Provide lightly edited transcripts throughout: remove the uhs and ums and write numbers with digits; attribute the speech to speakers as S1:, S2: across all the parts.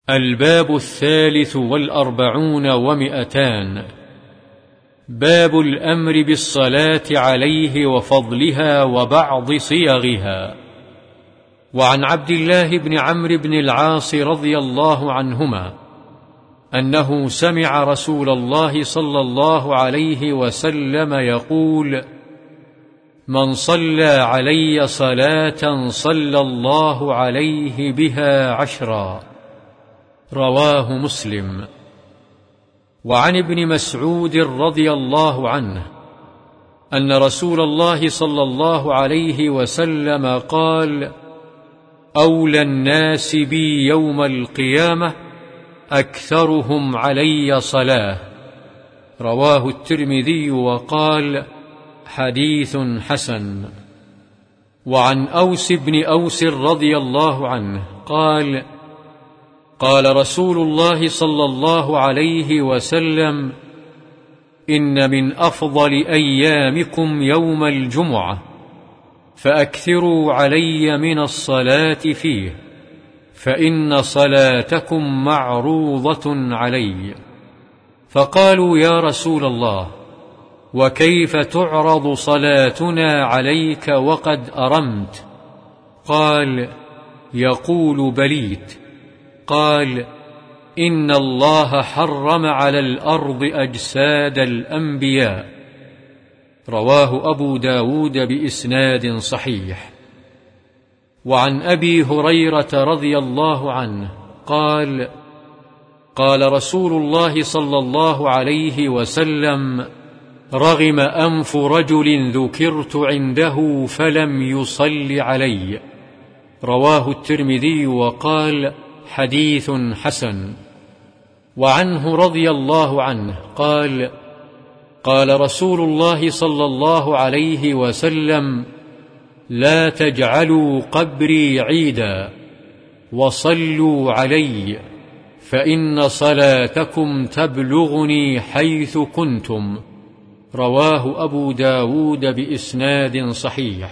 S1: الباب 43 و200. باب الأمر بالصلاة عليه وفضلها وبعض صيغها. وعن عبد الله بن عمرو بن العاص رضي الله عنهما أنه سمع رسول الله صلى الله عليه وسلم يقول: من صلى علي صلاة صلى الله عليه بها 10. رواه مسلم. وعن ابن مسعود رضي الله عنه أن رسول الله صلى الله عليه وسلم قال: أولى الناس بي يوم القيامة أكثرهم علي صلاة. رواه الترمذي وقال: حديث حسن. وعن أوس بن أوس رضي الله عنه قال: قال رسول الله صلى الله عليه وسلم: إن من أفضل أيامكم يوم الجمعة، فأكثروا علي من الصلاة فيه، فإن صلاتكم معروضة علي. فقالوا: يا رسول الله، وكيف تعرض صلاتنا عليك وقد أرمت؟ قال: يقول بليت. قال: إن الله حرم على الأرض أجساد الأنبياء. رواه أبو داود بإسناد صحيح. وعن أبي هريرة رضي الله عنه قال: قال رسول الله صلى الله عليه وسلم: رغم أنف رجل ذكرت عنده فلم يصل علي. رواه الترمذي وقال: حديث حسن. وعنه رضي الله عنه قال: قال رسول الله صلى الله عليه وسلم: لا تجعلوا قبري عيدا، وصلوا علي، فإن صلاتكم تبلغني حيث كنتم. رواه أبو داود بإسناد صحيح.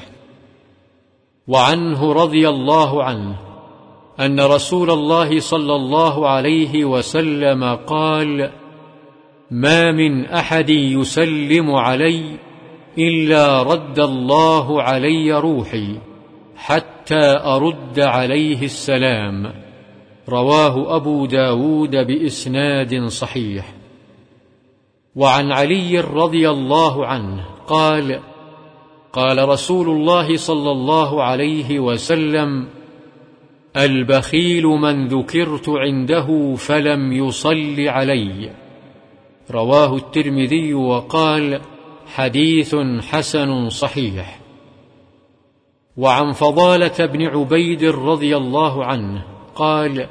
S1: وعنه رضي الله عنه أن رسول الله صلى الله عليه وسلم قال: ما من أحد يسلم علي إلا رد الله علي روحي حتى أرد عليه السلام. رواه أبو داود بإسناد صحيح. وعن علي رضي الله عنه قال: قال رسول الله صلى الله عليه وسلم: البخيل من ذكرت عنده فلم يصل علي. رواه الترمذي وقال: حديث حسن صحيح. وعن فضالة بن عبيد رضي الله عنه قال: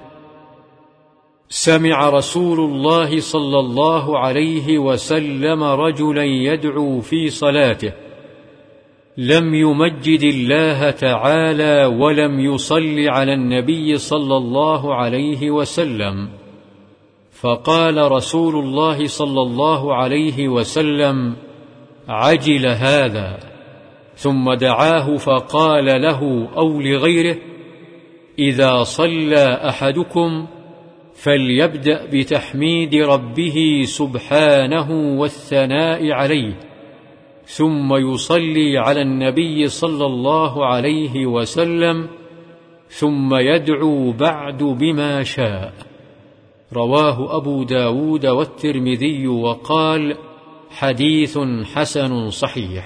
S1: سمع رسول الله صلى الله عليه وسلم رجلا يدعو في صلاته، لم يمجد الله تعالى ولم يصل على النبي صلى الله عليه وسلم، فقال رسول الله صلى الله عليه وسلم: عجل هذا. ثم دعاه فقال له أو لغيره: إذا صلى أحدكم فليبدأ بتحميد ربه سبحانه والثناء عليه، ثم يصلي على النبي صلى الله عليه وسلم، ثم يدعو بعد بما شاء. رواه أبو داود والترمذي وقال: حديث حسن صحيح.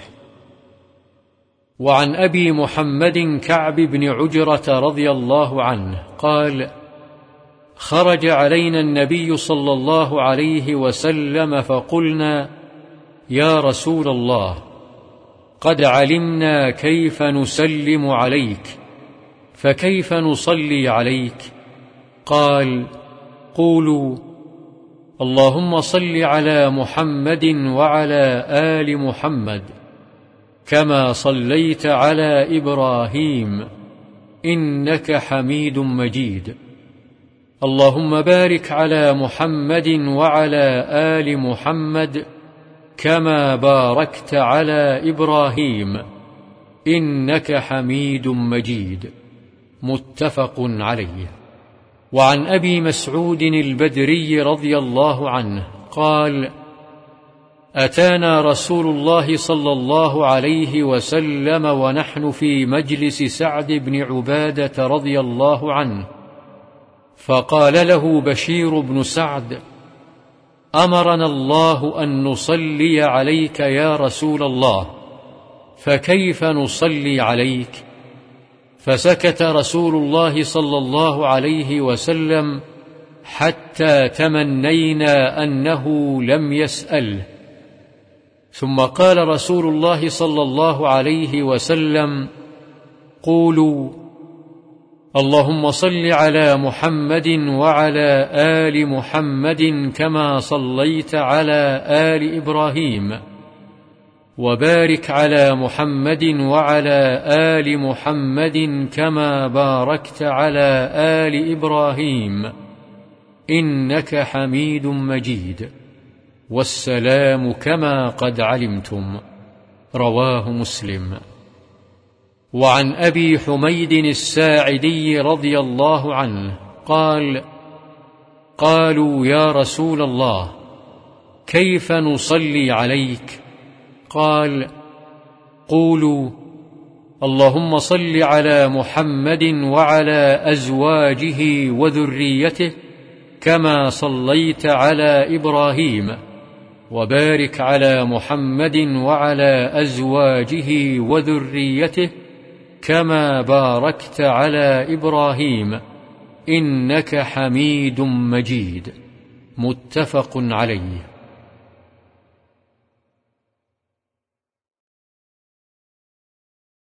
S1: وعن أبي محمد كعب بن عجرة رضي الله عنه قال: خرج علينا النبي صلى الله عليه وسلم فقلنا: يا رسول الله، قد علمنا كيف نسلم عليك، فكيف نصلي عليك؟ قال: قولوا: اللهم صل على محمد وعلى آل محمد كما صليت على إبراهيم إنك حميد مجيد، اللهم بارك على محمد وعلى آل محمد كما باركت على إبراهيم إنك حميد مجيد. متفق عليه. وعن أبي مسعود البدري رضي الله عنه قال: أتانا رسول الله صلى الله عليه وسلم ونحن في مجلس سعد بن عبادة رضي الله عنه، فقال له بشير بن سعد: أمرنا الله أن نصلي عليك يا رسول الله، فكيف نصلي عليك؟ فسكت رسول الله صلى الله عليه وسلم حتى تمنينا أنه لم يسأله، ثم قال رسول الله صلى الله عليه وسلم: قولوا: اللهم صل على محمد وعلى آل محمد كما صليت على آل إبراهيم، وبارك على محمد وعلى آل محمد كما باركت على آل إبراهيم، إنك حميد مجيد، والسلام كما قد علمتم. رواه مسلم. وعن أبي حميد الساعدي رضي الله عنه قال: قالوا يا رسول الله، كيف نصلي عليك؟ قال: قولوا: اللهم صل على محمد وعلى أزواجه وذريته كما صليت على إبراهيم، وبارك على محمد وعلى أزواجه وذريته كما باركت على إبراهيم، إنك حميد مجيد. متفق عليه.